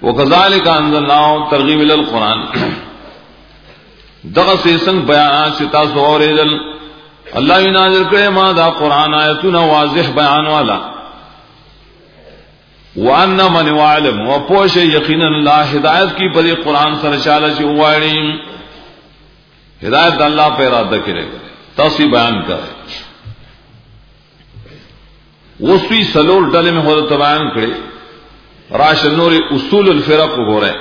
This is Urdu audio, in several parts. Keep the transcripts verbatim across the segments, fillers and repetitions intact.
وکذالک انزلناه ترغیب ال القران دغه سیسنگ بیانات چې تاسو اوریدل الله یې نازل کړي ما دا قران آیتونه واضح بیان والا وان من علم و پوش یقینا الله هدایت کی په قران سره چاله چې وایي ہدایت اللہ پہ ارادہ کرے گا تاسی بیان کرے وسوی سلور ڈلے میں حضرت بیان کرے راش نور اصول الفرق ہو رہے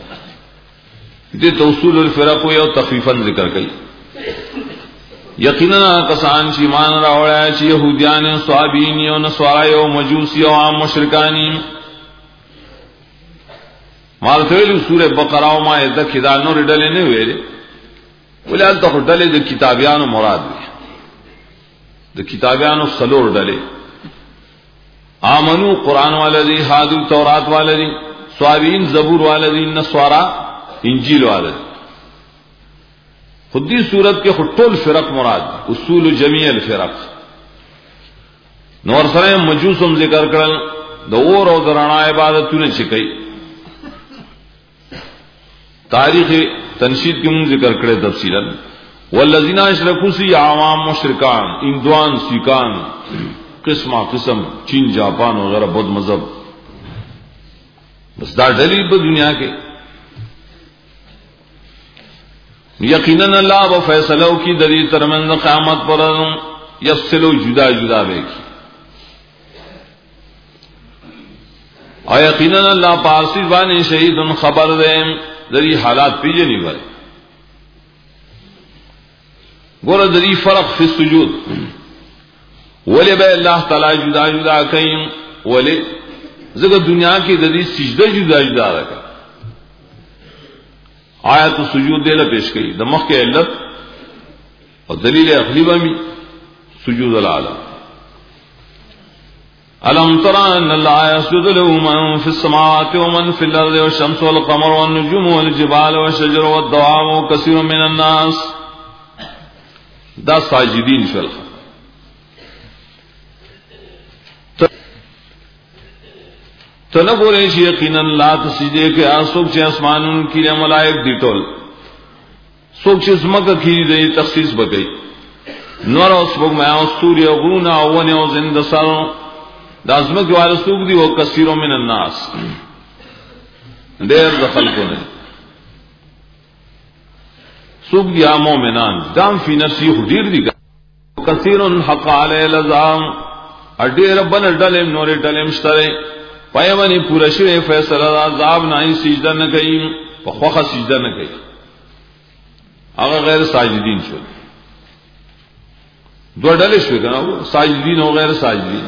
دیتا اصول الفرق یا تخفیفا ذکر کئی یقیناً کسان چی مان راوڑا چی یہودیان صحابین یا نصارا یا مجوسی یا عام مشرکانی مالتویل سورہ بقرہ و مائدہ کدا نور ڈلے نے ہوئے ولال ته ډلې د کتابیانو مراد دي د کتابیانو سلور ډلې امنو قران والذي هادو تورات والذي صابین زبور والذي نصارا انجیل والذي خودی صورت کې ټول فرق مراد اصول جميع الفرق نور سره مجوسم ذکر کړل د اور او درنا عبادتونه چې کوي تاریخ تنشید کی من ذکر کرے تفصیلا والذین اشرکوا سی عوام مشرکان اندوان سیکان قسمہ قسم چین جاپان وغیرہ بدھ مذہب بس دا ڈلی په دنیا کے یقیناً اللہ و فیصلوں کی دری ترمن قیامت پر یفصلو جدا جدا بے کی اور یقیناً اللہ پارسی بانی شہید خبر دے دری حالات پیجے نہیں بھرے گورا دری فرق فی السجود ولی بے اللہ تعالی جدا جدا کہیں ولی زگر دنیا کی دری سجدہ جدا جدا رکھا آیت سجود دے پیش گئی دمخ کے علت اور دلیل عقلی میں سجود العالم ألم ترى أن الله يسجد له من في السماوات ومن في الأرض والشمس والقمر والنجوم والجبال والشجر والدواب وكثير من الناس دا ساجدين شو الخ تنبور ایشی یقینا لا تسجدے کہ آسوک چے اسمانون کی ملائک دی ٹول سوک چے زمکہ کی دی تخصیص بگئی نور اسبوک میں استوری غرونا اونی و زند سروں دا ازمک جو آل سوک دی وہ کثیروں من الناس دیر دخل کو نہیں سوک دی آمو منان دام فی نفسی خدیر دی کثیرون حق علی لزام اڈیر بن ڈلیم نور ڈلیم شترے پایمانی پورا شوئے فیصلہ عذاب نائی سجدہ نہ کئی وخوخ سجدہ نہ کئی اگر غیر ساجدین شو دو ڈلے شوئے کنا وہ ساجدین و غیر ساجدین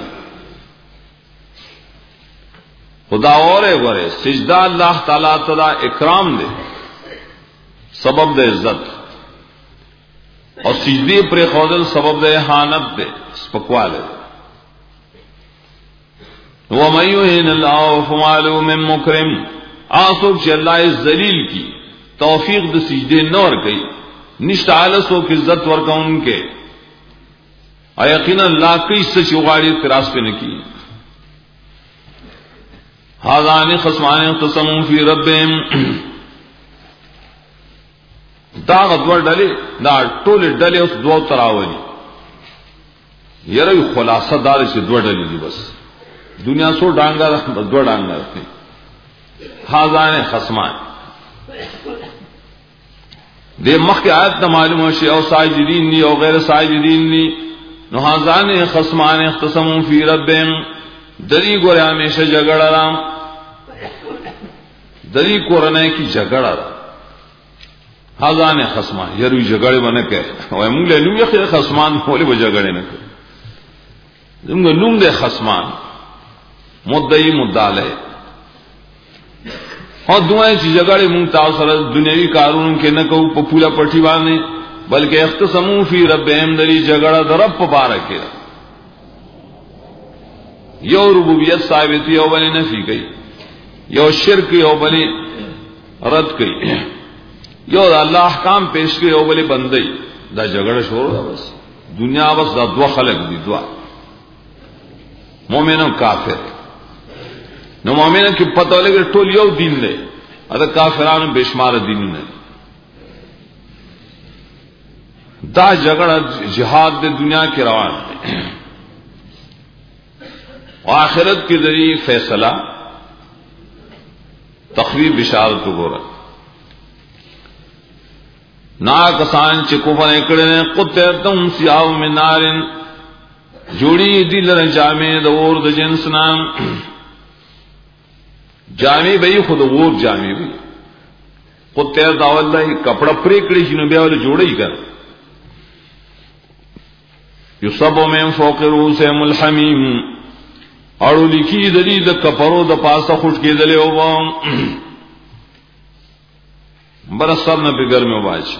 خدا اور گورے سجدہ اللہ تعالی تعالی اکرام دے سبب دے عزت اور سجدے پر خودل سبب دے احانت دے سپکوال دے وَمَن يُهِنِ اللَّهُ فَمَا لَهُ مِن مُكْرِمٍ آسوک چھ اللہ ذلیل کی توفیق دے سجدے نور گئی نشت آلسو کی عزت ورکا ان کے یقینا اللہ کی سچ اغاڑی تراس پہ نکی ہاذان خصمان اختصموا فی ربهم دا غدور ڈلے دا ٹول ڈلے اس دو تراولی یہ رہی خلاصہ دار سے دو ڈلی دی بس دنیا سو ڈانگا بس دو ڈانگا رکھے ہاذان خصمان دے مخ کے آیت نہ معلوم ہو شی او ساجدین نی او غیر ساجدین نی نو ہاذان خصمان اختصموا فی ربهم دری گورے ہمیشہ جھگڑا رام دری قرآن کی جھگڑا ہاذان خصمان یروی جھگڑے بنے کہ وہ مولے نو یہ خصمان بولے وہ جھگڑے نہ کہ تم نوم دے خصمان مدعی مدعلے اور دعائیں چیز جھگڑے منگتا سر دنیاوی کارون کے نہ کہو پپولا پٹھی بانے بلکہ اختصموا فی ربهم دری جھگڑا درب پارکے یو ربوبیت ثابت یو بلی نفی گئی یو شرک یو بلی رد گئی یو اللہ احکام پیش گئی یو بلی بندئی دا جھگڑا شروع دا بس دنیا بس دا دو خلق دی دعا مومن و کافر نو مومن کې پته لګي ټول یو دین دی ادا کافرانو بشمار دینونه دا جګړه جهاد د دنیا کې روان دی او آخرت کې دې فیصله تخویب بشارت وګوره نا کسان چې کفر کړي قطعتم سیاو من نارن جوړي دي لره جامې د اور د جنس نام جامې به خود اور جامې وي قطع داول دی کپڑا پرې کړی چې نو بیا ول جوړي کړ یصب من فوق رؤوسهم الحمیم اړو لیکي د دې د کپړو د پاسه خټ کېدلې او برسر نه په ګرمه واچ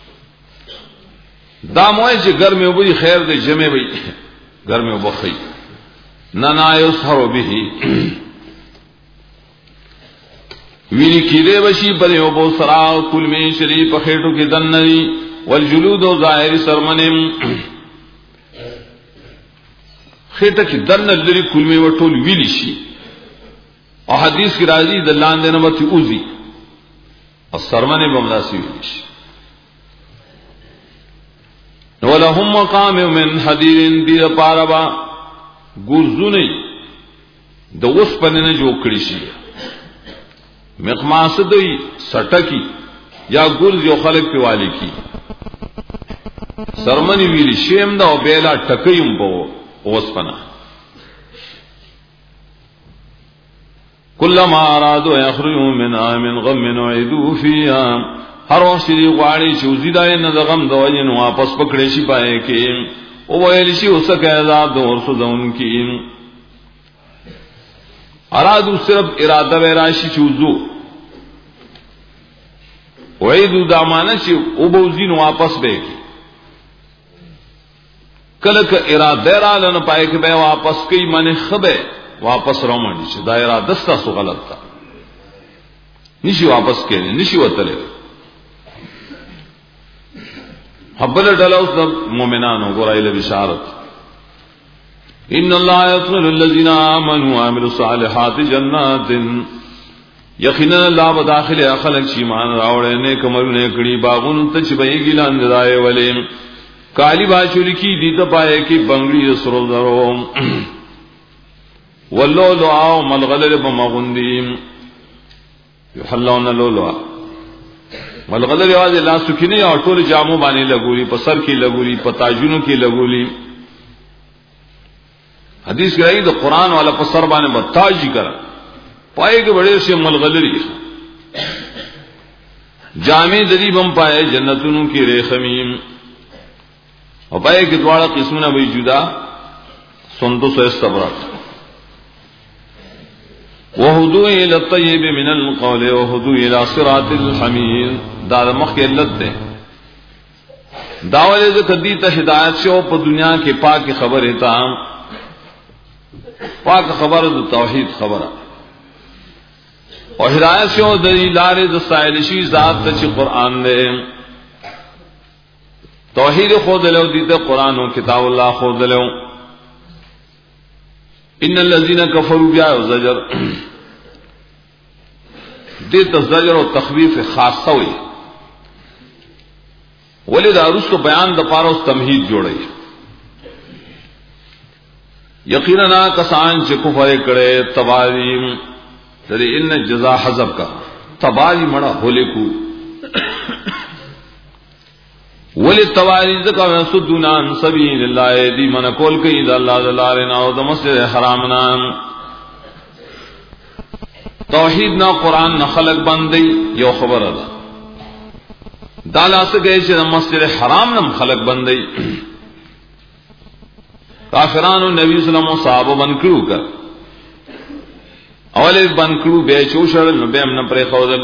دا موای چې ګرمه وبي خیر دې جمع وي ګرمه وبخي نه نه یسحر به ویني کېده بشي پر یو بو سرا کل می شریف خېټو کې دنني والجلود ظاهر سرمنم خېټه کې دنه لري کل می وټول ویلی شي او حدیث کې راځي د لاندې نه متي اوزي او سرمنه بمداسي ویلی شي ولهم مقام من حديد دي پاربا ګورزونی د اوس پنه جوړ کړی شي مقماصد دی سټکی یا ګورز یو خلق په والی کی سرمنی ویلی شیم دا او بیلا ټکیم په اوس پنه کلما ارادوا يخرجوا من من غم وعدوا فيها هر وخت دی غواړي چې وزیدای نه د غم د وجه نو واپس پکړې شي پای کې او ویل شي اوسه عذاب د ورسو ځون کې ارادو صرف اراده وراشي چوزو وعدو دامانه چې او بوزین واپس به کی کله ک اراده را لنه پای کې به واپس کوي منه خبه واپس رومن شي دا اراده ستاسو غلط ده نشي واپس کړي نشي وتره حبل ډلاوس د مؤمنانو ګورایله بشارت ان الله يدخل الذين امنوا وعملوا الصالحات جنات یقینا الله بداخل خلق چې ایمان راوړل نه کومونه کړي باغون ته چې به ګلان درای ولې کالی باشور کی دي ته پای کې بنگړي سرول درو ولولو او ملغلل بمغندیم یحلون لولو ملغلل یوازې لا سکینه او ټول جامو باندې لګولي په سر کې لګولي په تاجونو کې لګولي حدیث کې راځي د قران والا په سر باندې بتاجی کړه پای کې بڑے سے ملغلری جامع دریبم پائے جنتونو کی ریخمیم او پای کې دواړه قسمونه وي جدا سندس او استبرق وهدوا الى الطيب من القول وهدوا الى صراط الحميد دا مخ کې علت ده داوله ز کدی ته هدایت شو په دنیا کې پاک خبره تا پاک خبره د توحید خبره او هدایت شو د لارې د سایلشي ذات ته چې قران دی توحید خود له دې ته قران او کتاب الله خود له ان الذين كفروا بیا زجر دې تزجر او تخویف خاصه وي ولید ارستو بیان د پاره او تمهید جوړي یقینا کسان چې کفر کړي توالیم دې ان جزاء حذف کا تباہی مڑا ہولے کو ولی توالی ذکا وسدون عن سبیل اللہ دی من کول کئی دا اللہ دلارنا او دا مسجد حرامنا توحید نا قرآن نا خلق بندی یو خبر دا دالا سکے چھ دا مسجد حرام نا خلق بندی کافرانو نبی صلی اللہ علیہ وسلم صحابہ بنکرو کر اول بنکرو بے چوشل نو بے امن پر خودل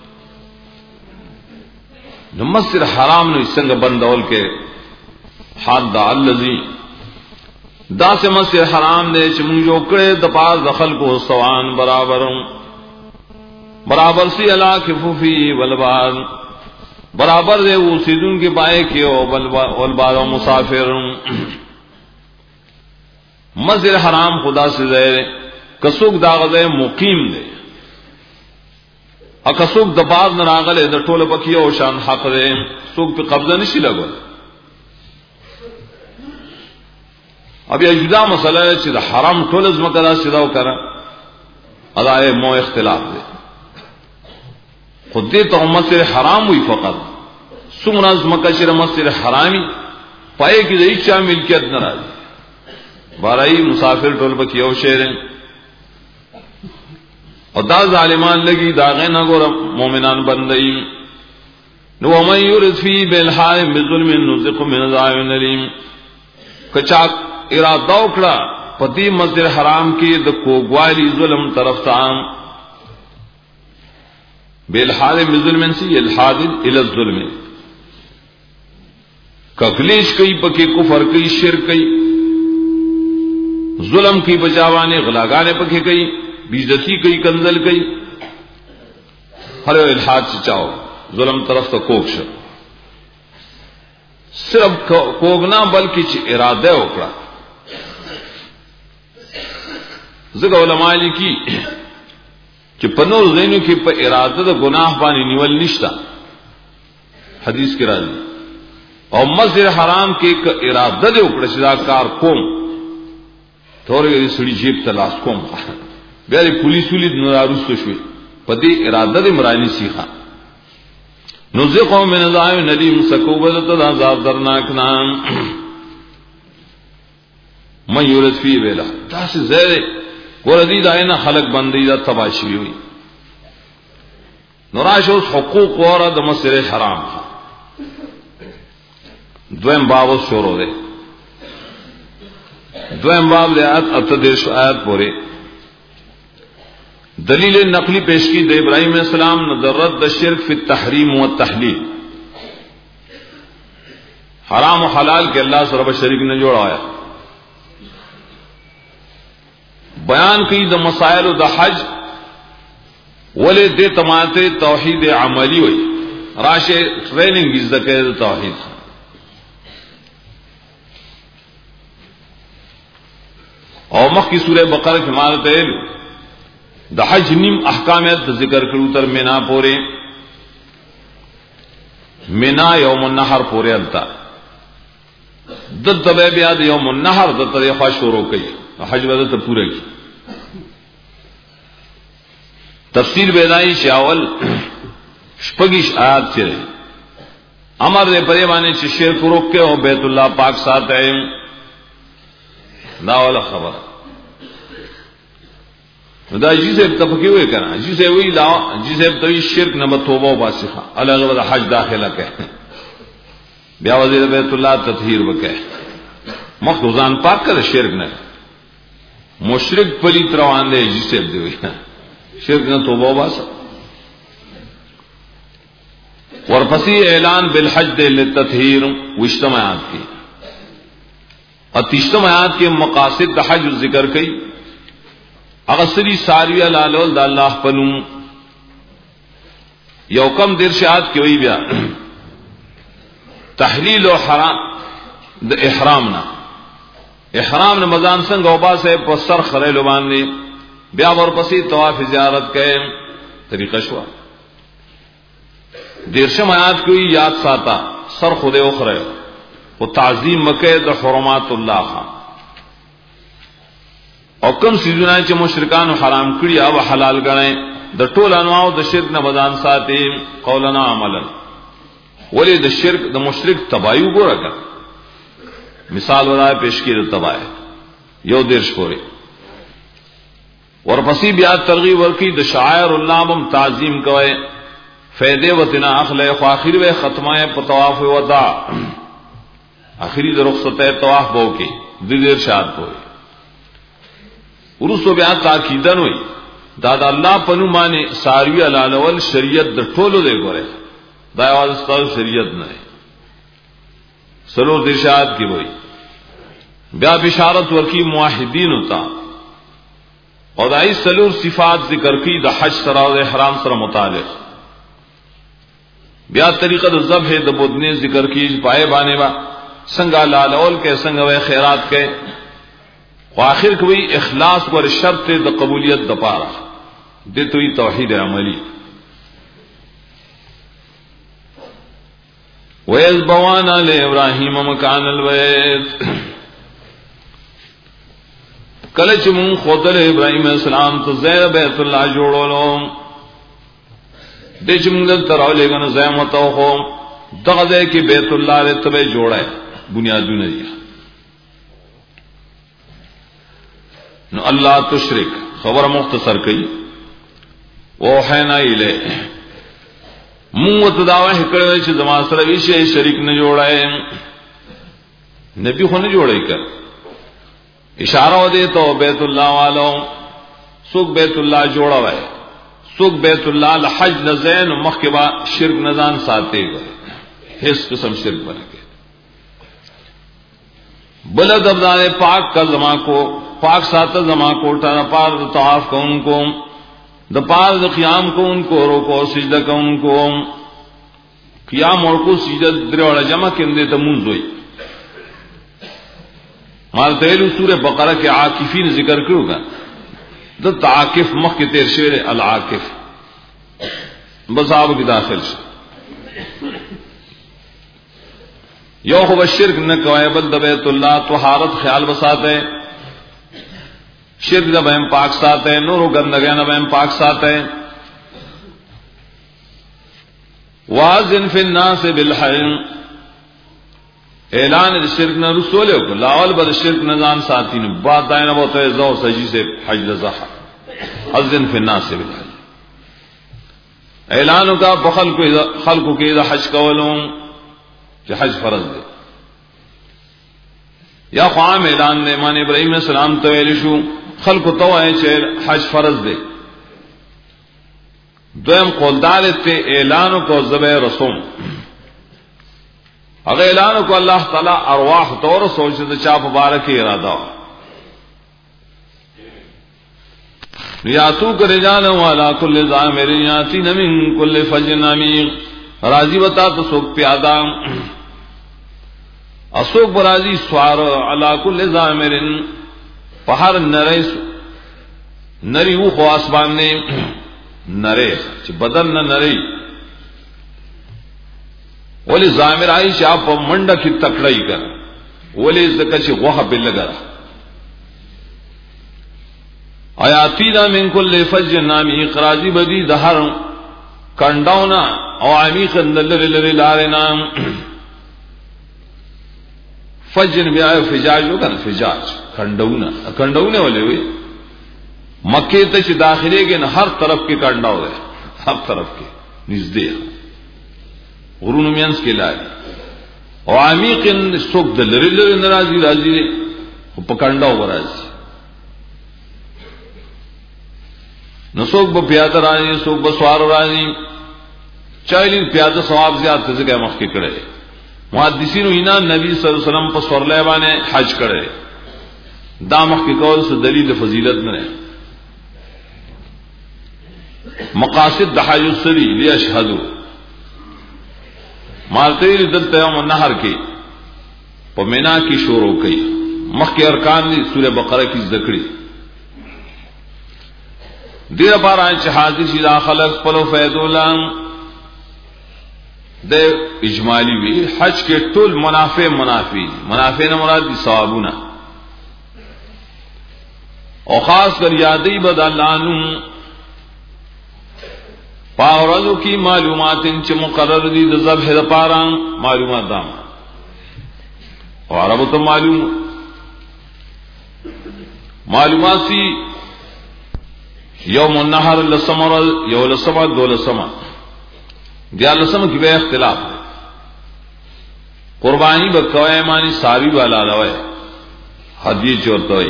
نو مسجد حرام نو څنګه بندول کې حد الذی دا سے مسجد حرام دے چې موږ جو کړه د پاس دخل کو سوان برابر برابر سی الا کفوفی والباز برابر دے وہ سیدون کے بائے کې او والباز مسافر مسجد حرام خدا سے دے کسوک دا غزه مقیم دی ا کسوک د باز نه راغله د ټوله پکې او شان حق دی څوک په قبضه نشي لګول. اب یا جدا مسله چې د حرام ټول زمکه دا سیدا وکړه ادا مو اختلاف دی خود دې ته مسجد حرام وي فقط څومره زمکه چې مسجد حرامي پای کې د هیڅ ملکیت نه راځي بارای مسافر ټول پکې او شهر او دا ظالمان لګي دا غنه ګور مؤمنان بندي نو ومن يرد في بالحال بظلم نذق من عذاب اليم کچا اراده وکړه پدې مسجد حرام کې د کوګوالي ظلم طرف ته بالحال بظلم سي الحاد الى الظلم ککلیش کوي پکې کفر کوي شرک کوي ظلم کی بچاوانے غلاگانے پکے گئی بیزتی کئی کنزل کئی ہر الحاد سے چاہو ظلم طرف تو کوکش صرف کوگنا بلکہ چ ارادہ اکڑا زگا علماء کی کہ پنور زینو کی پا ارادہ دا گناہ بانی نیول نشتا حدیث کی راضی اور مسجد حرام کے ارادہ دے اکڑا شدا کار قوم تھوڑے سڑی جیب تلاش کوم بیا پولیس ولید نراروست شوی پدې اراده دې مرانی سیخه نذقو من عذاب ندیم سکوبت عذاب درناک نام من یورد فی ویلا تاس زید ورزید اینا خلق بندی دا تباشی ہوئی نراش اس حقوق ورا د مسجد حرام دویم باب شروع دے دویم باب دے آیت اتدیش آیت پورے دلیل نقلی پیش کی دے ابراہیم علیہ السلام ندرد دا شرک فی التحریم و التحلیل حرام و حلال کے اللہ سے رب شریک نے جوڑایا بیان کی دا مسائل و دا حج ولے دے تماتے توحید عملی ہوئی راشے ٹریننگ از دا کہ توحید اور مخ کی سورہ بقرہ کی مانت ہے دا حج نیم احکامیت ذکر کرو تر مینا پورے مینا یوم النحر پورے التا دد دبے بیاد یوم النحر دد تر خواہ شروع کی حج بدت پورے کی تفسیر بیدائی شاول شپگیش آیات چرے امر دے پرے بانے چھ شرک روک کے ہو بیت اللہ پاک ساتھ ہے دا والا خبر دا جیسے تفقی ہوئے کنا جیسے ہوئی لا جیسے توی شرک نہ توبہ واسخہ الگ الگ حج داخلہ کہتے ہیں بیا وزیر بیت اللہ تطہیر وکہ مخزان پاک کر شرک نہ مشرک پلیت روان دے جیسے ہوئی شرک نہ توبہ واسخہ ورپسی اعلان بالحج دے للتطہیر واجتماعات کی اتیشتم آیات کے مقاصد دا حج ذکر کئی اغسری ساروی لالول دا اللہ پنم یوکم درشاد کی وئی بیا تحلیل و حرام دا احرامنا احرام نے مزان سنگ اوبا سے پسر خریلو باندے بیا ورپسی طواف زیارت کے طریقہ شوا درشم آیات کی یاد ساتا سر خودے اخرے وہ تعظیم مکہ دا حرمات اللہ خان اور کم سیزونا چ مشرکان حرام کړی او حلال غنئ د ټول انواع د شرک نه بدان ساتي قولنا عملا ولی د شرک د مشرک تبایو ګورګه مثال ورای پیش کړي تبای یو دیرش پورې ورپسې بیا ترغیب ورکی د شعائر الله بم تعظیم کوي فائدې وتنا اخله خو اخر و ختمه په طواف وداع آخری در رخصت طواف بو کی دیر شاد ہوئی ورسو بیا تاکیدن ہوئی دادا اللہ پنو مانے ساروی علالول شریعت در ٹولو دے گورے دا آواز استاذ شریعت نہ سلور دیر شاد کی ہوئی بیا بشارت ورکی موحدین ہوتا اور دائی سلور صفات ذکر کی دا حج سرا و احرام سرا متعلق بیا طریقہ دا ذبح دا بدنے ذکر کی پائے بانے با سنگا لالول کے سنگ و خیرات کے آخر کوئی اخلاص ور شرط د قبولیت د پاره د توي توحید عملی. وَإِذْ بَوَّأْنَا لِإِبْرَاهِيمَ مَكَانَ الْبَيْتِ کله چې مون خدای ابراهيم السلام ته زیر بیت الله جوړولو د چې موږ تراو لګنو زعامت او خو دغه ځای کې بیت الله له تبه جوړای بنیادونه دي. نو الله تشرک خبر مختصر کړي وحینا الیه مو تداوه کړو چې زما سره ویشه شریک نه جوړای نبی خو نه جوړای کړ اشاره و دے تو بیت اللہ والو سوک بیت اللہ جوڑا وے سوک بیت اللہ لحج نزین مخبا شرک نزان ساتے گئے حس قسم شرک بن گئے. بلد ابدان پاک کا زمان کو پاک ساتا زمان کو ٹانا پار دا طواف کو ان کو دا پار دا قیام کو ان کو روکو سجدہ کو ان کو قیام اور کو سجدہ دروڑا جمع کندے تمونزوئی مالتیلو سورہ بقرہ کے عاکفین ذکر کرو گا دت عاکف مخ کے تیر شعر العاکف بس آپ کی داخل سے یو خو شرک نہ کوئے بل بیت اللہ طہارت خیال بساتے شرک دا بہم پاک ساتے نور و گندگی نہ بہم پاک ساتے واذن فی الناس بالحج اعلان شرک نہ رسول کو لاول بد شرک نزان ساتھی نے بات دائنا بہت ہے زو سجی سے حج لزح اذن فی الناس بالحج اعلان کا بخل کو خلق کے حج کولوں کہ حج فرض دے یا قام اعلان نے مان ابراہیم علیہ السلام تو شو خلق تو ہے کہ حج فرض دے دویم قولدار تے اعلان کو ذبح رسوم اگر اعلان کو اللہ تعالی ارواح طور سوچتے چاپ مبارک ارادہ یاتو کر جان والا کل ضامر یاتی من کل فج عمیق راضی بتا تو سوک پیادا اسوک برازی سوار علا کل ضامر پہر نرے نری وہ خواسبان نے نرے بدن نہ نری ولی زامر آئی چې آپ منډه کی تکړی کړ ولی زکه چې غوخه بل لګا آیاتینا من کل فج نامی اقراضی بدی دهر کنداونا او عمیق نلل لری لارنا فجن بیا فجاج وکړه فجاج کنداونا کنداونه ولې وي مکه ته چې داخلي کې هر طرف کې کنداو ده هر طرف کې نږدې غرون مینس کے لائے اور عمیق سوک دل لرے ناراضی راضی پکڑا ہوا راضی نہ سوک ب پیادہ راضی سوک بسوار راضی چاہیے پیادہ ثواب زیادہ سے کہ مخ کے کڑے محدثین و اینا نبی صلی اللہ علیہ وسلم پر سور لیوانے حج کڑے دامخ کے قول سے دلیل فضیلت میں مقاصد دحاج السری لیشہدو مالتے دلتے ہم نہر کے پمینا کی شورو کئی مخ کے ارکان دی سورہ بقرہ کی ذکری دیر بار آئیں چہازی شیدہ خلق پلو فیدولان دے اجمالی بھی حج کے طول منافع منافع منافع نہ مراد دی ثوابونا اور خاص کر یادی بد اللہ پاورزو کی معلومات انچ مقرر دی ذبح دپارا معلومات دام اور عربو تو معلوم معلومات سی یوم النحر لسمر یو لسمر دو لسمر دیا لسمر کی بے اختلاف ہے قربانی بکوائے مانی ساری والا لوائے حدیث چورتوئی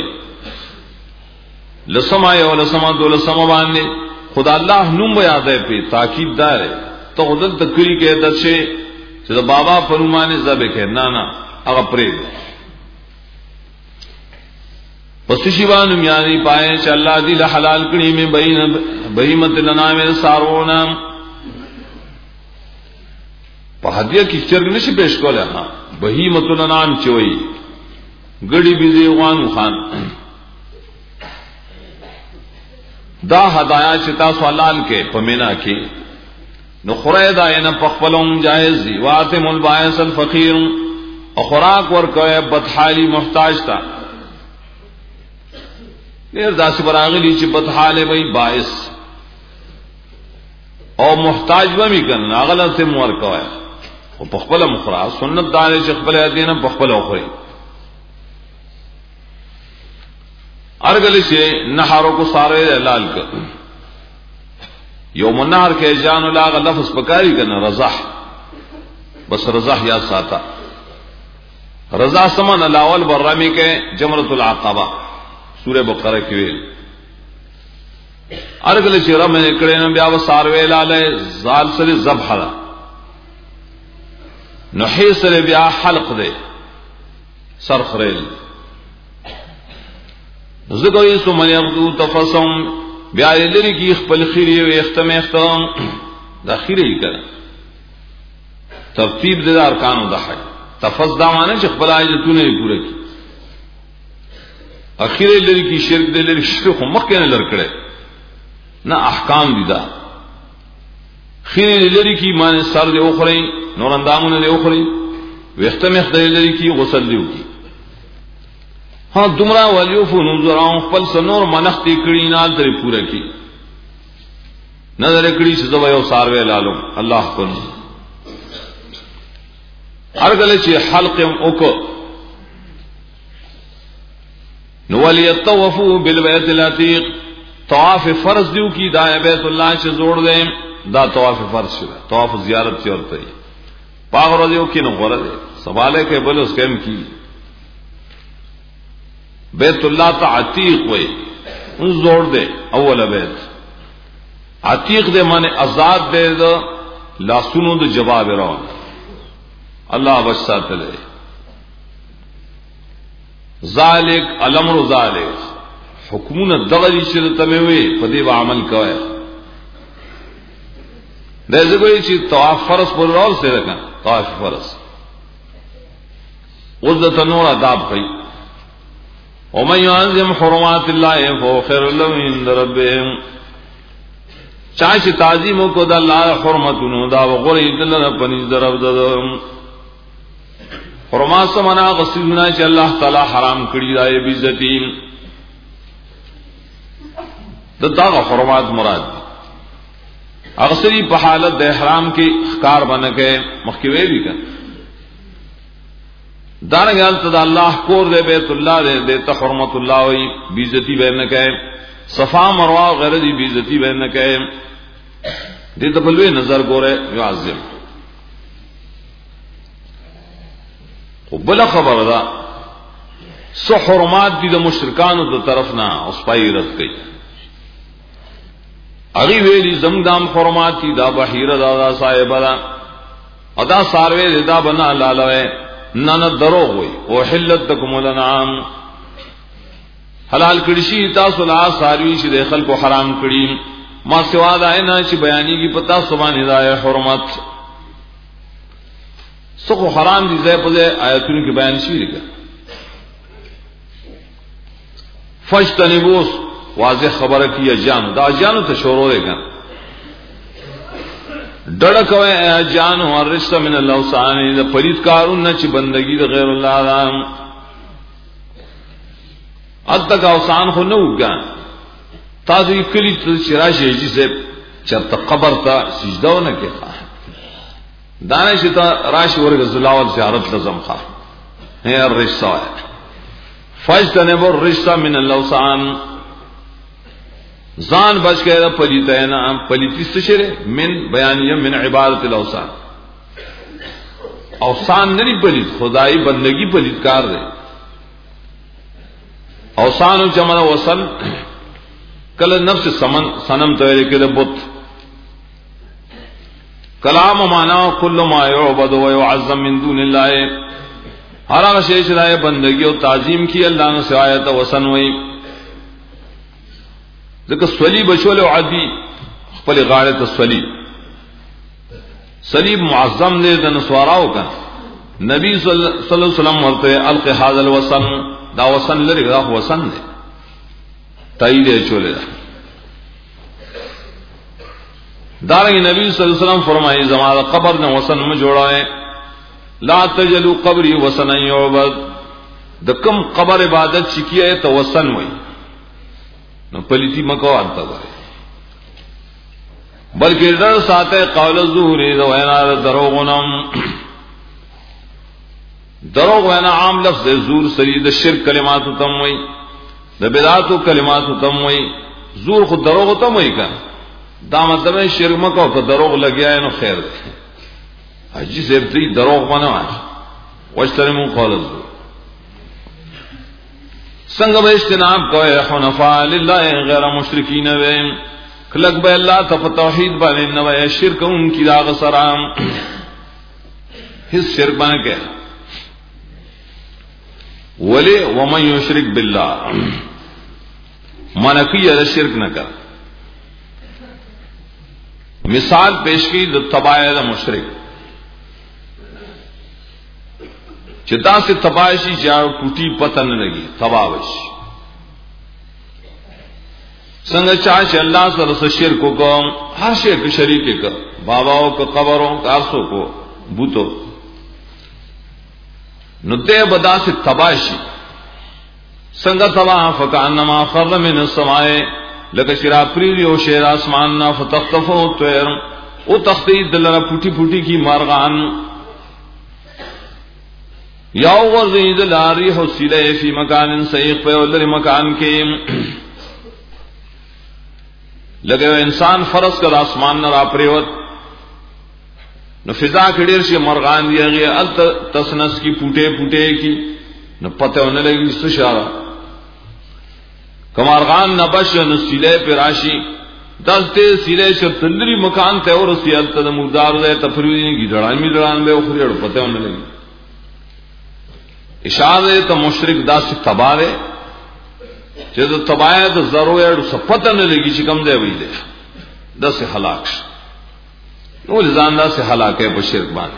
لسمر یو لسمر دو لسمر باندے خدا اللہ نوم یاد ہے پہ تاکید دار ہے تو خدل تکری کے عدد سے چیزا بابا فرمانے ذبح کہ نانا اگا پرید پسیشی بانو میانی پائے چا اللہ دیل حلال کنی میں بہیمت لنا میں سارونا پا حدیہ کی چرگ نشی پیش کو لے ہاں بہیمت لنا چوئی گڑی بیزی غانو خان دا هدایا چې تاسو حلال کې پمینا کې نو خورای دا نه پخپلوم جایز دی. واتم البائس الفقیر او خوراک ورکوي بدحالی محتاج تا. ډیر داسې براغلی چې بدحاله وي باعث او محتاج به می کنه اغله ته مور کوي او پخپل مخرا سنت دار چې خپل دینه پخپل اخري ارګل شي نهارو کو ساره حلال ک یوم النهر کې جان لاغ لفظ پکاري کنه رضح بس رضح یا ساتا رضا سمن الاول برمی کې جمرۃ العقبہ سورہ بقرہ کې ویل ارګل چې رمه کړي نو بیا و ساروي لاله زال سره ذبح را نو حیسر بیا حلق دے سرخریل زګوي سمن یغدو تفصم بیا لري کی خپل خيري او اختم اختم د اخیری کړه ترتیب د ارکانو د حج تفص دا معنی چې خپل حاجتونه پوره کی اخیری لري کی شرک د لري شرک مخ کنه لر کړه نه احکام دي دا خيري لري کی معنی سر دی اوخري نور اندامونه دی اوخري وختم اختم لري کی غسل دیو کی ها دمرا ولیوفو نوزران خپل سنور منختی کړي نه تر پوره کی نظر کړي چې زو یو ساروي لالو الله کو ارګل چې حلق اوکو نو وليطوفوا بالبيت العتيق طواف فرض دیو کی دا بیت الله چې جوړ دې دا طواف فرض شو طواف زیارت چې ورته پاغ ورځو کې نو غره سواله کې بل اوس کم کی بیت اللہ تا عتیق وے ان زور دے اول بیت عتیق دے مانے آزاد دے دا لا سنو دے جواب روان اللہ بچتا تلے ذالک الامر ذالک حکمون دغلی شرط میں ہوئے پدی با عمل کوئے دیزے کوئی چیز طواف فرس پر رو سے رکھا طواف فرس عزت نور عذاب خی ومن يعظم حرمات الله فهو خير له عند ربه چاہے تعظیم کو د الله حرمتونو دا وغوړي دلته پنځ درو د حرمات سمنا غسلنا چې الله تعالی حرام کړی دی بیزتی دغه حرمات مراد اغسری په حالت د احرام کې ښکار بنکه مخکې ویلي کړه دارنگال تدا اللہ کور دے بیت اللہ دے دیتا حرمت اللہ ہوئی بیزتی بین نہ کہے صفا مروہ غیر دی بیزتی بین نہ کہے دیتا پلوے نظر گورے یعظم بلا خبر دا سو حرمات دی دا مشرکانو دا طرفنا اس پائی رد گئی اگی ویلی زمدام حرمات دی دا بحیر دا دا صاحب دا ادا ساروے دی دا بنا لالوے نانا دروغ ہوئی وحلت لکم الانعام حلال کړي تاسو لا ساروی چې د خلکو حرام کړي ما سوا دا نه چې بیانی کی پتا سبحان هدايه حرمت سو حرام دي ځای په ځای آیاتونو کې بیان شوی دی فاجتنبوس واضح خبره کیه جان دا جانو ته شروع دی کنه ډړکوي جان او رشتہ من الله سبحانه د فرید کارون چې بندگی د غیر الله رام اتک اوسان خو نو وګان تاسو کلی چې راشي چې چرته قبر ته سجده ونه کوي دانش ته راشي ورګ زلاول زیارت لازم ښه هي الرشتہ فاجتنب الرشتہ من الله سبحانه زان بچ کے پلیتینا پلیتی سشرے من بیانیہ من عبادت الاوثان اوثان نہیں پلیت خدائی بندگی پلیت کار دے اوثان جمع وصل کل نفس سمن سنم تیرے کے بت کلام مانا کل ما یعبد و یعظم من دون اللہ ہر شیء رائے بندگی اور تعظیم کی اللہ نے سوایت وسن ہوئی ذکر صلیب بشول عادی خپل غاړه ته صلیب صلیب معظم دې د نسواراو کا نبی صلی الله علیه وسلم ورته الق هذا الوسن دا وسن لري دا وسن دی تایید چولې دارنگی نبی صلی اللہ علیہ وسلم فرمائی زمان قبر نے وسن میں جوڑائے لا تجلو قبری وسن یعبد دکم قبر عبادت چکی ہے تو وسن ہوئی نو پلیتی مکو آنتا گئے بلکہ ڈر ساتے قول الزہر وینا دروغنم دروغ وینا عام لفظ زور سرید شرک کلمات تم ہوئی دا بدعات کلمات تم ہوئی زور خود دروغ تم ہوئی کا دا مطلب ہے شرک مکو تو دروغ لگیا ہے نو خیر دے حجی سیبتی دروغ بنا واشترمو قول الزور سنگ با اجتناب کوئے حنفاء للہ غیر مشرکین ویم کلک با اللہ تف توحید بانے نوے شرک ان کی داغ سرام حس شرک بانے کہ ولی ومن یشرک باللہ منکی یا شرک نہ کر مثال پیش کی تباہ دا مشرک چتا سے تباہشی چاہ ٹوٹی پتہ نہ لگی تباہش سنگ چاہ اللہ سر سے شرک کو ہر شرک شریک کا باباؤں کو قبروں کارسوں کو بوتو ندے بدا سے تباہشی سنگ تباہ فکانما خر من السماء لک شرا پریری او شیر آسمان نہ فتختفو طیر او تختی دلرا پھوٹی پھوٹی کی مارغان یا غرزید الریح السلے فی مکان سیق پہ ولر مکان کے لگے ہوئے انسان فرض کر آسمان نہ را پریوت نہ فضا کے ڈیر سے مرغان دیا گیا الت تسنس کی پوٹے پوٹے کی نہ پتہ ہونے لگی سشارہ کمارغان نہ بش نہ سلے پہ راشی دلتے سلے سے تندری مکان تے اور اسی الت مردار دے تفریدی کی دڑان میں دڑان بے اخری اور پتہ ہونے لگی اشارے تو مشرک دا سے تبارے جب تباہ تو ضرور پتہ نہ لگی چکم دے وہی دے دا سے ہلاک وہ لزاندہ سے ہلاک ہے بشرک بان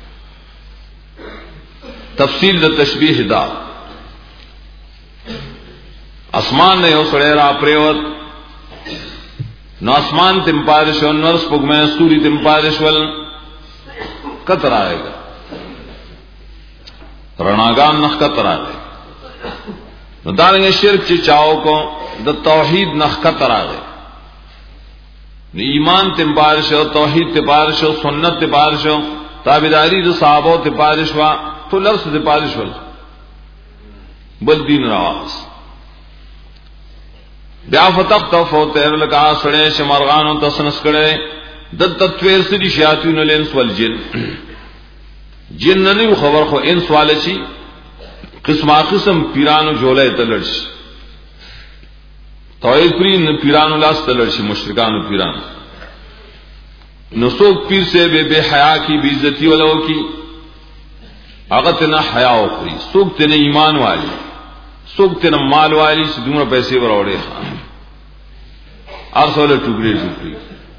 تفصیل دا تشبیہ دا اسمان نے ہو سڑے را پریوت نو اسمان تم پارش ول نرس پگ میں سوری تم پارش ول قطر آئے گا رناگان نخ قطر آئے نو دارنگے شرک چی چاہو کو دا توحید نخ قطر آئے نو ایمان تم پارش ہو توحید تے پارش ہو سنت تے پارش ہو تابداری دا صحابہ تے پارش ہوا تو لفظ تے پارش ول بل دین رواز بیا فتق تفو تیر لکا سڑے شمرغانو تسنس کڑے دد تطویر سدی شیاطین الانس والجن جن ننیو خبر خو انس والے چی قسم قسم پیرانو جولے تلرش توحید پرین پیرانو لاس تلرش مشرکانو پیرانو نسوک پیر سے بے بے حیا کی بے عزتی ولو کی اغتنا حیا اخری سوک تنے ایمان والی سوک تینا مال والی سے دونوں پیسے بروڑے ارس والے ٹکڑے ٹکڑے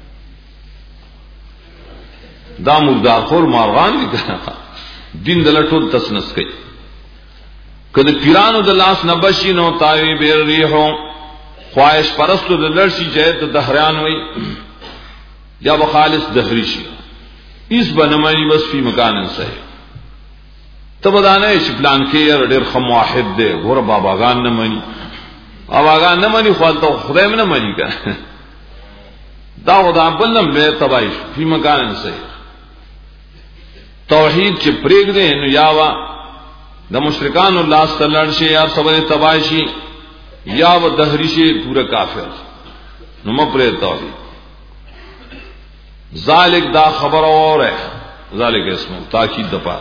دا مردار خور مارغان بھی کہنا دن دلٹو تسنس کئی کدی پیرانو دلاس نبشی نو تاوی بیر ریحو خواہش پرستو دلرشی چاہے تو دہریان ہوئی یا بخالص دہریشی اس بنمانی بس فی مکان صحیح تب دانے شپلان کے یار ډیر خم واحد دے غور باباگان نہ منی باباگان نہ منی خپل تو خدای نہ منی کا دا خدا بل نہ بے تباہی فی مکان سے توحید چ پریگ دے نو یاوا د مشرکان اللہ تعالی شی یا سبے تباہی یا و دہری شی پورا کافر نو مپرے توحید ذالک دا خبر اور ہے ذالک اسم تاکید دپا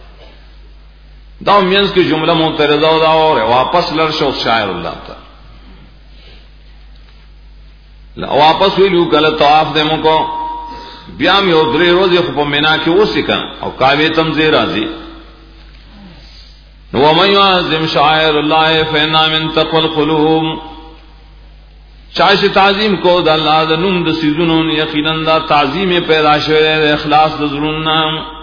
دا مینس کی جملہ معترضہ دا اور ہے واپس لرشو شاعر اللہ تا واپس ہوئی لو کل طواف دے مو کو بیام یو درے روز خو مینا کی وہ سکن او کاوی تم زی راضی نو من يعظم شعائر اللہ فإنها من تقوى القلوب چاہش تعظیم کو دا اللہ دا نم دا سیزنون یقینا دا تعظیم پیدا شوئے اخلاص دا ظلمنا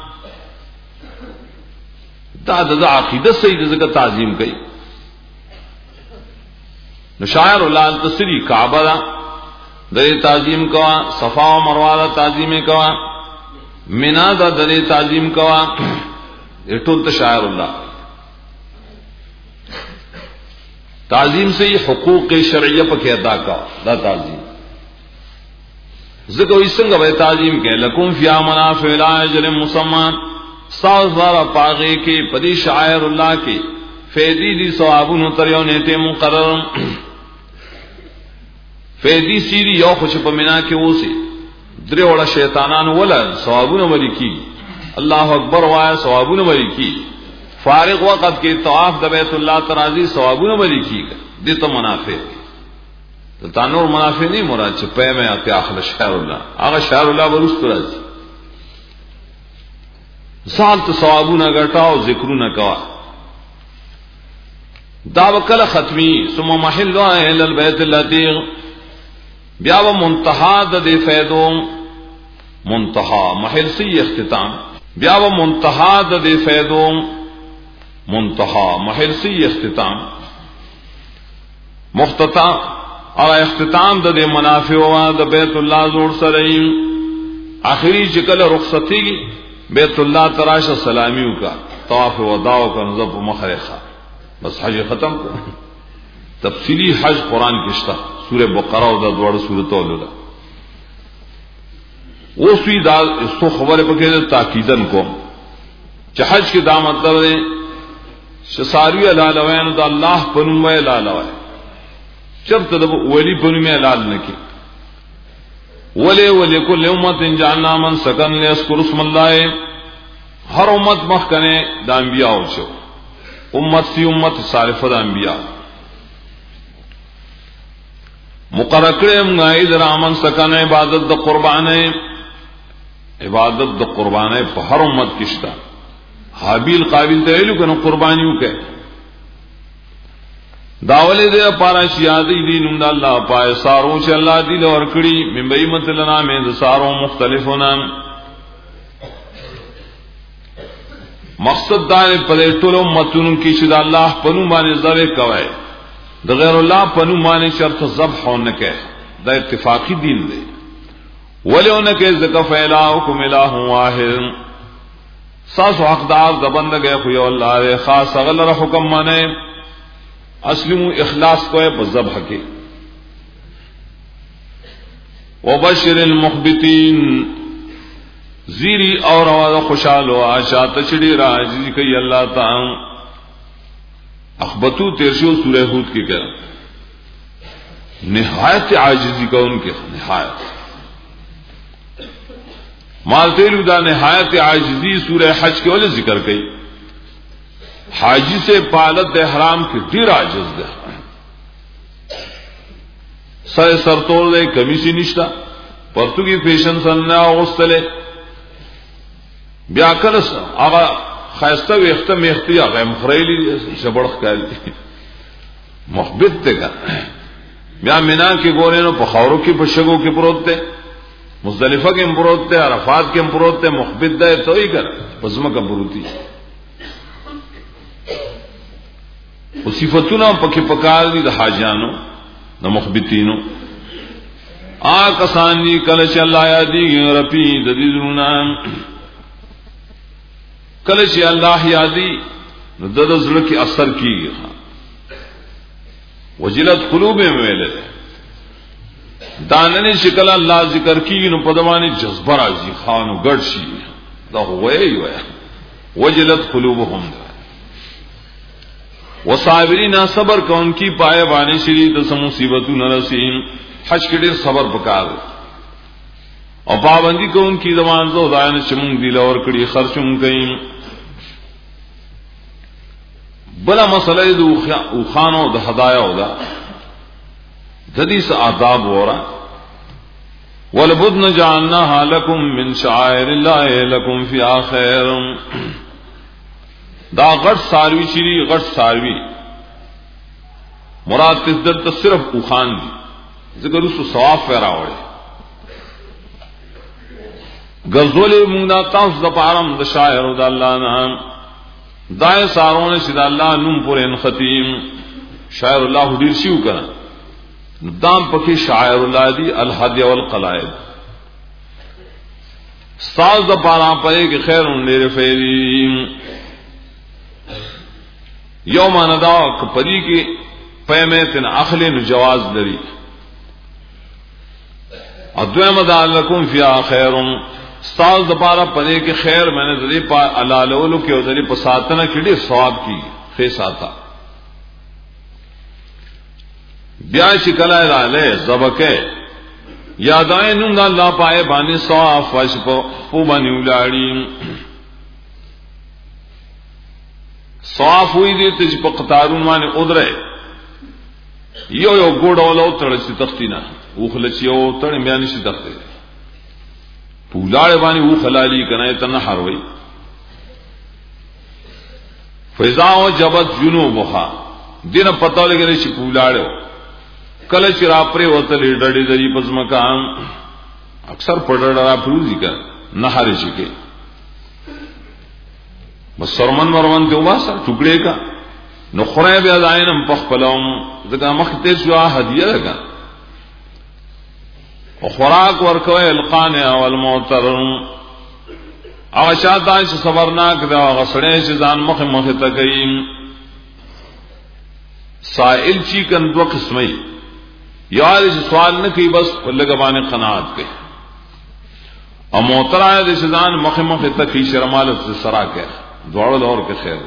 دا دا عقیدت صحیح دا تعظیم کئی نشاعر اللہ تصری کعبہ دا دې تعظیم کوا، صفا او مروه دا تعظیم کوا، مینا دا دې تعظیم کوا، ټول شاعر الله. تعظیم سے حقوق شرعیہ پکې ادا کا دا تعظیم. ذکر وسنګ به تعظیم کې لکم فی منافع الی اجل مسمى ساز وارا پاغه کې پدی شاعر الله کې فیدی دی ثوابونو تر یو نیټه مقرر فیدی سیری یو خوش په مینا کې وسی درې وړه شیطانان ولا ثوابونو ملکی الله اکبر وای ثوابونو ملکی فارغ وقت کې طواف د بیت الله ترازی ثوابونو ملکی دي ته منافع ته تانور منافع نه مراد چې په مې اته اخل شعر الله هغه شعر الله ورست راځي سال ته ثوابونه غټاو ذکرونه کوا دا وکله ختمی ثم محل الى البيت اللطيق بیا و منتها د دې فیدو منتها محل سی اختتام بیا و منتها د دې فیدو منتها محل سی اختتام مختتم او اختتام د دې منافع او د بیت الله زور سره اخري چې کله رخصتي بیت الله تراشه سلامي وکا طواف وداع او کنزب مخرخه بس حج ختم کو. تفصیلی حج قرآن کې شته سورہ بقره او د دوړو سورته ولولا اوسوی دا استو خبره پکې تاکیدن کوم چې حج کې دا مطلب دی چې ساروی علالوین د الله په نوم وی علالوی جب ته ولی په نوم علال نکي ولی ولی کل امت جعلنا من سکن لیذکر اسم الله هر امت مخکنه د انبیاء او شو امت سی امت صالحه د انبیاء مقرر کړم غاید رامن سکن عبادت د قربانه عبادت د قربانه په هر امت کې شته. حابیل قابل ته ویلو کنه قربانیو کې داولې دې پارا شیادی دین الله پای سارو چې الله دې لور کړی ممبئی متلنا مې د سارو مختلفونه مقصد دا په ټولو امتونو کې چې د الله په نوم باندې ذبح کوي د غیر الله په نوم باندې شرط ذبح نه کوي دا اتفاقی دین دی ولونه کې ذکر فیلاکم الہ واحد ساس حقدار د بندګي خو یو الله خاص غلره حکم مانه اسلمو اخلاص کوئے بذبح کے وبشر المخبتین زیری اور آواز خوشحال و آشا تشڑی راجی کئی اللہ تعالی اخبتو تیرشو سورہ ہود کی کہا نہایت عاجزی کا ان کے نہایت مالتیلو دا نہایت عاجزی سورہ حج کے والے ذکر کئی حاجی سے پالت احرام کی ډیر عاجز ده سر سر توڑ دے کمی سی نشتا پرتگی فیشن سننا غستلے بیا کلس آغا خیسته ویخته میختی آغا مخریلی شبڑخ کالی محبت تے کا بیا منا کی گونینو پخاورو کی پشگو کی پروت تے مزدلفہ کی پروت تے عرفات کی پروت تے محبت دے تو ہی کر پزمہ کا پروتی صفتنا پکې پکار دي د حاجانو د مخبتینو آ کسان دي کله چې الله یادېږي رپی د دې زړونه کله چې الله یادي نو د زړه کې اثر کیږي وجلت قلوبهم ویل داننه شکل الله ذکر کیږي نو په دمانه جذبه راځي خانو ګډ شي دا وایي وایي وجلت قلوبهم وصابرین صبر کون کی پائے بانے شری د مصیبتوں نرسیم حج کے ډیر صبر پکار او پابندی کون کی زمان زو دایان چمون دی لور کړي خرچم کئ بلا مسئلہ دو خانو د هدايا او دا حدیث آداب ورا ولبدن جعلناها لكم من شعائر الله لكم فيها خير دا غټ ساروی چری غټ ساروی مراد تدل ته صرف اوخان دي ذکر وسو ثواب فراوړي غزولې موږ دا تاسو د پارم د شاعر د الله نام دای سارونه چې د الله نوم پورې ختم شاعر الله ډیر شیو کړه دام پکی شاعر اللہ دی الحدی والقلائد ساز دا پارا پائے کہ خیر انڈیر فیریم یوم ندا کپدی کی پیمیتن اخلین جواز دری ادویم دا لکم فیا خیرم ساز دا پارا پدے کہ خیر میں نے دری پا علالولو کی ادری پساتنا کڑی ثواب کی خیساتا بیا شکلہ لالے زبکے یادائیں نم دا اللہ پائے بانی صواف وشپ پو بانی اولاڑی صواف ہوئی دیتے چی پا قطارون مانے ادرے یو یو گوڑ اولو تڑچی تختی نا اوخلچی یو تڑی بیانی سی تختی پولاڑے بانی اوخلالی کنائے تنہر ہوئی فیضاؤں جبت جنوبخا دین پتہ لگے رہی چی پولاڑے ہو کل چرا پرے وتلی ڈڑی دری پزمکان اکثر پڑڑا پروزی کا نہارے چکے بس سرمن ورمن تے واسا ٹکڑے کا نخرے بیا دائنم پخ پلوم زکا مختے سوا ہدیہ لگا خوراک ورکوے القانع والمعترم اوشاتا چ صبرناک دا غسڑے چ زان مخ مخ تکین سائل چی کن دو قسمی یار سوال نہ کی بس لگوانے قناعت کے اور محترا رشدان مخ مخ تک ہی شرمالت سے سرا کے دوڑ دور کے خیر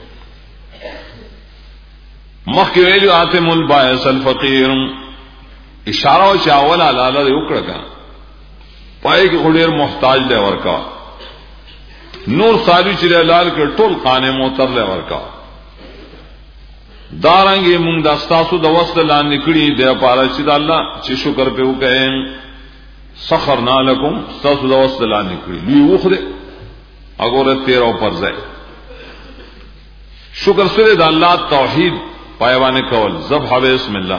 مخ کے ویلو آتے مل باعث الفقیر اشارہ و چاول علالا دے اکڑ کا پائے کہ خڑیر محتاج لے ورکا نور ساری چلے لال کے ٹول خانے موتر لے ورکا دارنگی مونگ دا ستاسو دا وسط لان نکڑی دے پارا چید اللہ چی شکر پہ کہیں سخرنا لکم ستاسو دا وسط لان نکڑی لوی اوخ دے اگو تیرہ پر زے شکر سرے دا اللہ توحید پائیوانے کول ذبح بسم اللہ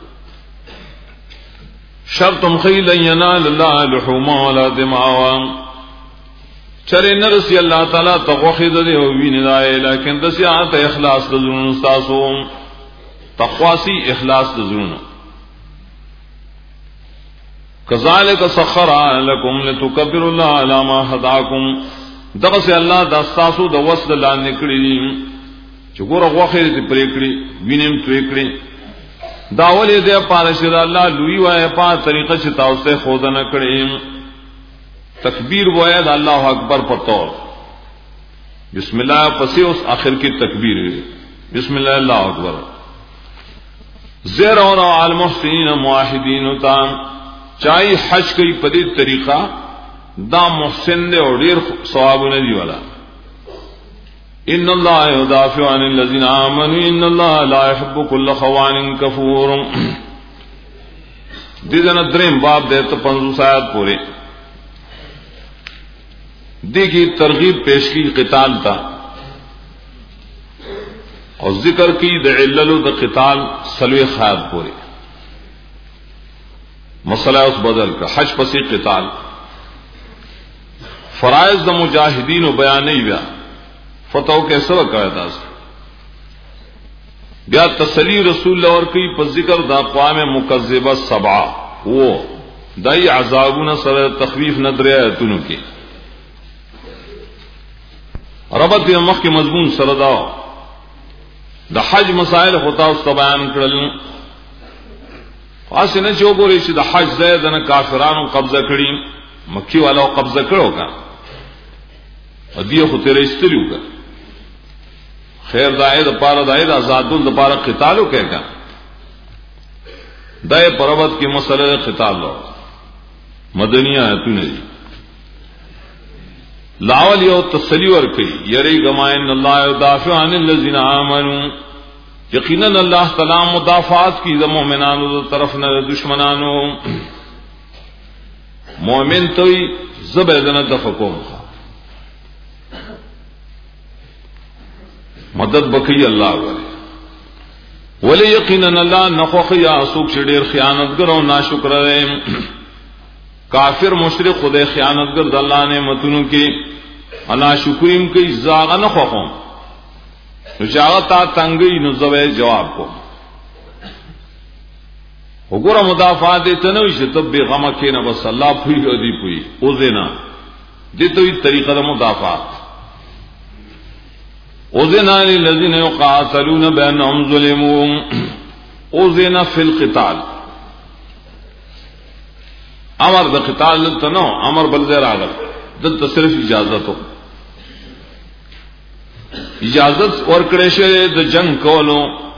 شرطم خیل ینال اللہ لحوما ولا دماوا چرے نرسی اللہ تعالیٰ تغوخید دے ہوئی ندائے لیکن دسی آتا اخلاص دزرون استاسو تقواسی اخلاص دزرون کذالک سخر لکم لتکبر اللہ علاما حداکم دقس اللہ دا استاسو دا وسط اللہ نکڑی دیم چکور اغوخید دی پریکڑی وینم تویکڑی داولی دے پارشد اللہ لوی وائے پا طریقہ چتاوستے خودا نکڑیم تکبیر بوئے دا اللہ اکبر پر طور بسم اللہ پسی اس آخر کی تکبیر بسم اللہ اللہ اکبر زیر اور المحسنین معاہدین تام چاہی حج کی پدید طریقہ دا محسن دے اور دیر ثواب ندی والا ان اللہ یدافع عن الذین آمنوا ان اللہ لا يحب كل خوان کفور دیدن دریم باب دے تو پنزوس آیات پورے دیکھی ترغیب پیش کی قتال تا اور ذکر کی د علل د قتال سلوی خیاد پورے مسئلہ اس بدل کا حج پسی قتال فرائض د مجاہدین و بیان نہیں بیا فتح کے سبق کرتا بیا تسلی رسول اللہ اور کی پر ذکر دا اقوام مکذبہ سبع وہ دائی عذابون سر تخویف ندریا تنو کی ربط مخ کے مضمون سردا دا حج مسائل ہوتا اس بیان کرل خاص نہ جو گورے دا حج زید نہ کافرانو قبضہ کڑی مکی والا قبضہ کرو کا ادیو خو تیرے استریو کا خیر دائے دا پارا دائے دا آزادون دا پارا قتالو کہے کا دائے پربت کی مسئلہ قتال لو مدنیہ ہے تو نہیں لاول یو تسلی ورکی یری گمائن اللہ یدافع عن الذین آمنوا یقینا اللہ تعالی مدافعات کی مومنانو طرف نہ دشمنانو مومن توئی زبیدن دفقوم مدد بکی اللہ ولی ولی یقینا اللہ نخوخ یا سوک چڑیر خیانت گرو ناشکر رہے کافر مشرق خدے خیانت گرد اللہ نے متنو کی انا شکریم کی زاغ نخوخوں نجاغتا تنگی نزوے جواب کو وګوره مدافعات ته نه وي چې تب به غم کې نه بس الله پوي او دی پوي او زینا دي ته طریقه د مدافعات او زینا للذین یقاتلون بانهم ظلموا او زینا فی القتال امر د قتال ته نو امر بل ځای راغل دلته صرف اجازه تو اجازت ورکړې شه د جنگ کولو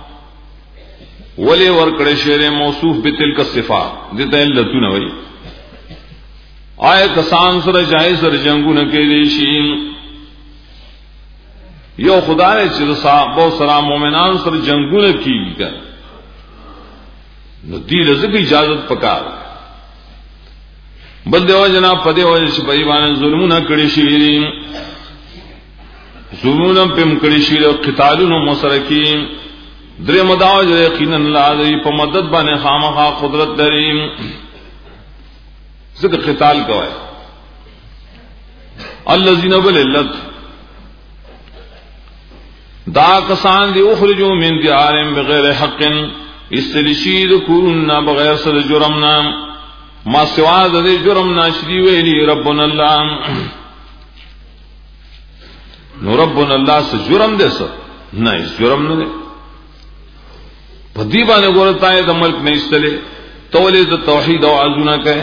ولی ورکړې شه موصوف بتلک الصفات دته علتونه وي آیا کسان سره جایز سره جنگونه کوي شي یو خدای چې صحابه سره مؤمنان سره جنگونه کوي نو دې رزق اجازت پکار بل دیو جناب پدې وایي چې په ایمان ظلمونه کړی شي ظلمونه پم کړی شي او قتالونو مسرکین درې مداوج یقینا الله دې په مدد باندې خامخا قدرت لري ذکر قتال کوي الذين باللت دا کسان دی اخرجوا من دیارهم بغیر حق استلشید کورنا بغیر سر جرمنا ما سوا د جرم ناشری ویلی ربنا الله نو ربنا الله سے جرم دے سر نه جرم نه پدی باندې ګورتا ہے د ملک نه استله تولید توحید او ازونه کوي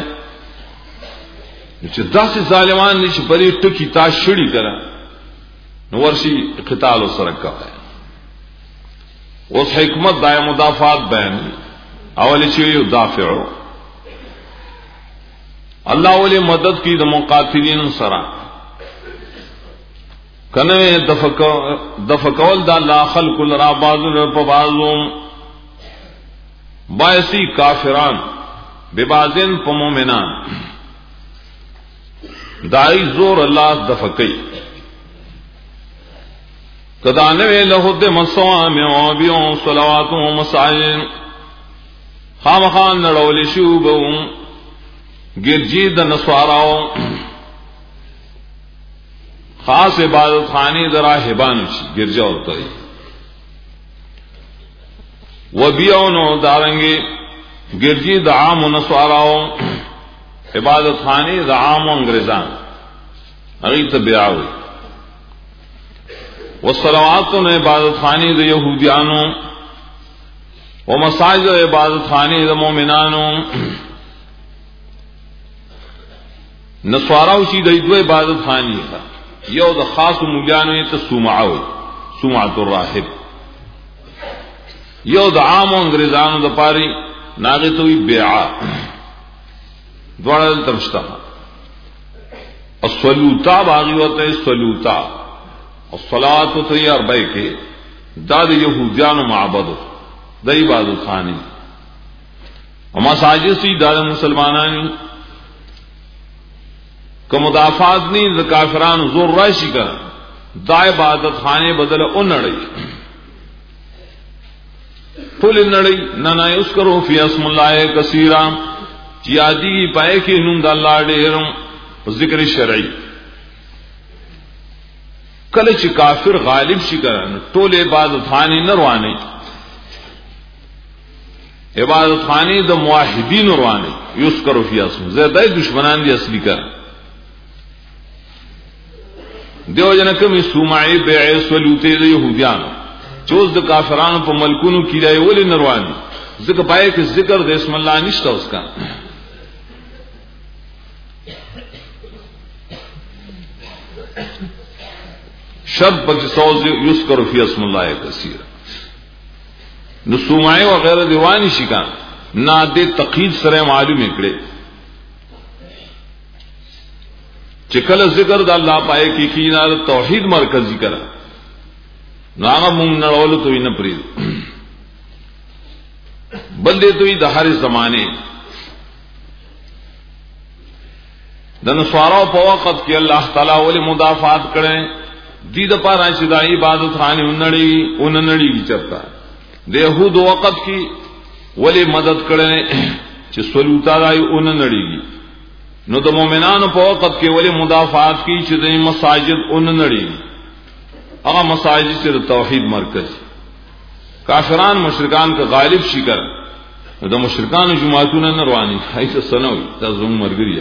چې داسې ظالمان نشي پرې ټکی تا شړی کړه نو ورشي قتال سره کوي اوس حکمت دای مدافعات بیان اول چې یو دافعو الله ولې مدد کی د مقاتلین سره کنه دفق دفقول د الله خلق الرا بعض په بعضو بایسی کافران ببازن په مؤمنان دای زور الله دفقای کدانوی له د مصوامع او بیو صلوات او مساجد خامخان نړول شو بوم ګرځي د نسواراو خاص عبادت خانی د راهبان شي ګرځا ورته و بیو نو دارنګي ګرځي د عام نسواراو عبادت خانی د عام انګريزان هغه ته بیاوي والصلوات نے عبادت خانی د یہودیانو ومساجد عبادت خانی د مومنانو نصاراو شي د دوه عبادت خانی یو د خاص مولیانو ته سومعو سومعه الراهب یو د عام انګريزانو د پاري ناغه توي بیعه دوړل ترشتہ الصلوتا باغی وته الصلوتا الصلاۃ تو یہ اربعہ کے داد یہودیان و معبد د عبادت خانی اما ساجد سی داد مسلمانان کو مدافعات نہیں ز کافران زور راشی کا دا عبادت خانے بدل اونڑی فل نڑی نہ نہ اس کرو فی اسم اللہ کثیرا یادی پائے کہ نوم د اللہ ډیر ذکر شرعی کله چې کافر غالب شي کنه ټول عبادت خانی نه روانه عبادت خانی د موحدین روانه یذکر فی اسم زیادای دشمنان دي اصلي کړه دیو جن کوم سومعی بیع سلوته د يهوديان چوز د کافرانو په ملکونو کې دی ولې نه روانه ځکه پای کې ذکر د اسم الله نشته اوس کا شرط پکې سوز یذکر فی اسم الله کثیر نسومعی وغیرہ دیوانی شکان نا دے تقید سره معلوم کړي چې کله ذکر د الله پای کې کینا توحید مرکزی کړه ناغه مونږ نړول ته نه پرې بل دې ته د هر زمانه د نصارا په وخت کې الله تعالی ول مدافعات کړي دې د پاره چې د عبادت خانه ونړي ونړي چرتا د يهود وخت کې ولې مدد کړي چې سلوتا راي ونړي نو د مؤمنانو په وخت کې ولې مدافعات کی چې د مساجد ونړي هغه مساجد چې د توحید مرکز کافران مشرکان کا غالب شي کر دا مشرکان جماعتونه نه رواني هیڅ سنوي دا زموږ مرګري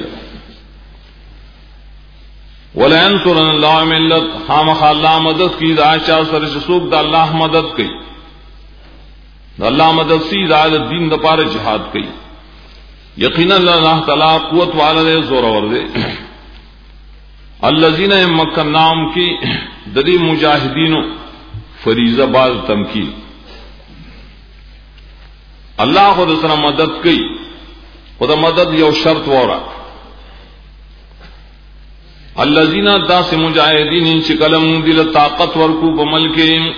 ولا ينصرن الله ملت خامخ الله مدد کی دا چا سره څوک د الله مدد کوي د الله مدد سی دا دین د پاره jihad کوي یقینا الله تعالی قوت والے زور اور دے الذين مكنناهم کی د دې مجاهدینو فریضه باز تمکین الله خود سره مدد کوي خود مدد یو شرط وره الذين داس مجاهدین چې کلم دل طاقت ورکو په ملک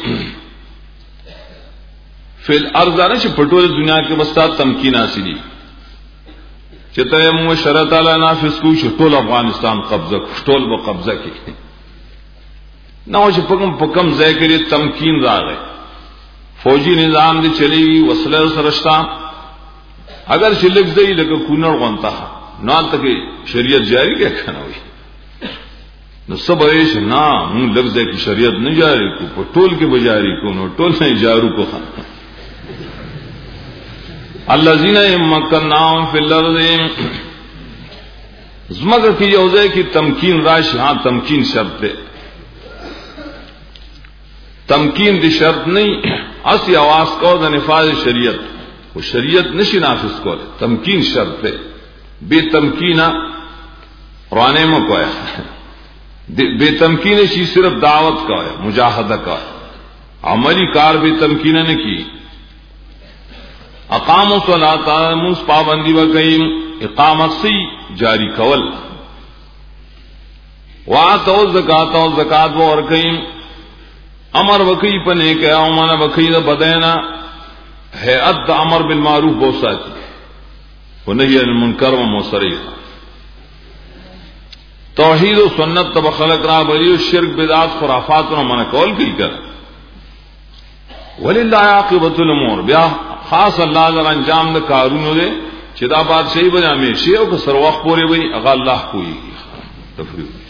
فل ارض نه چې پټول دنیا کې بستا تمکین حاصلې چې ته مو شرط اعلی نافذ کو چې ټول افغانستان قبضه ټول به قبضه کوي نو چې پکم پکم ځای کې تمکین راغی فوجی نظام دې چلی وسله سرشتہ اگر شلک ځای لکه کونړ غونتا نه ته شریعت جاری کې کنه وي نو سبایش نا مون لفظ کی شریعت نه جاری کو په ټول کې بجاری کو نو ټول نه جارو کو خان الذين مكنناهم في الارض زمګه کی یوځه کی تمکین راشي ها تمکین شرط ده تمکین دی شرط نہیں اسی آواز کو د نفاذ شریعت وہ شریعت نشی نافذ کو تمکین شرط ہے بے تمکینا رانے میں کویا بے تمکین شی صرف دعوت کا ہے مجاہدہ کا ہے عملی کار بے تمکین نے کی اقام الصلاۃ مس پابندی وکئ اقامت سی جاری کول واتو زکات او زکات ور کئ امر وکئ پنے کہ او منا وکئ بدینا ہے اد امر بالمعروف بو ساتي ونهی عن المنکر و موصری توحید و سنت تب خلق را بلی شرک بدعات خرافات و منع کول کی کر وللہ عاقبۃ الامور بیا خاص اللہ تعالی انجام د کارونو دے چدا بادشاہی بنا میں شیو کو سر وخت پورے وئی اغا اللہ کوئی تفریح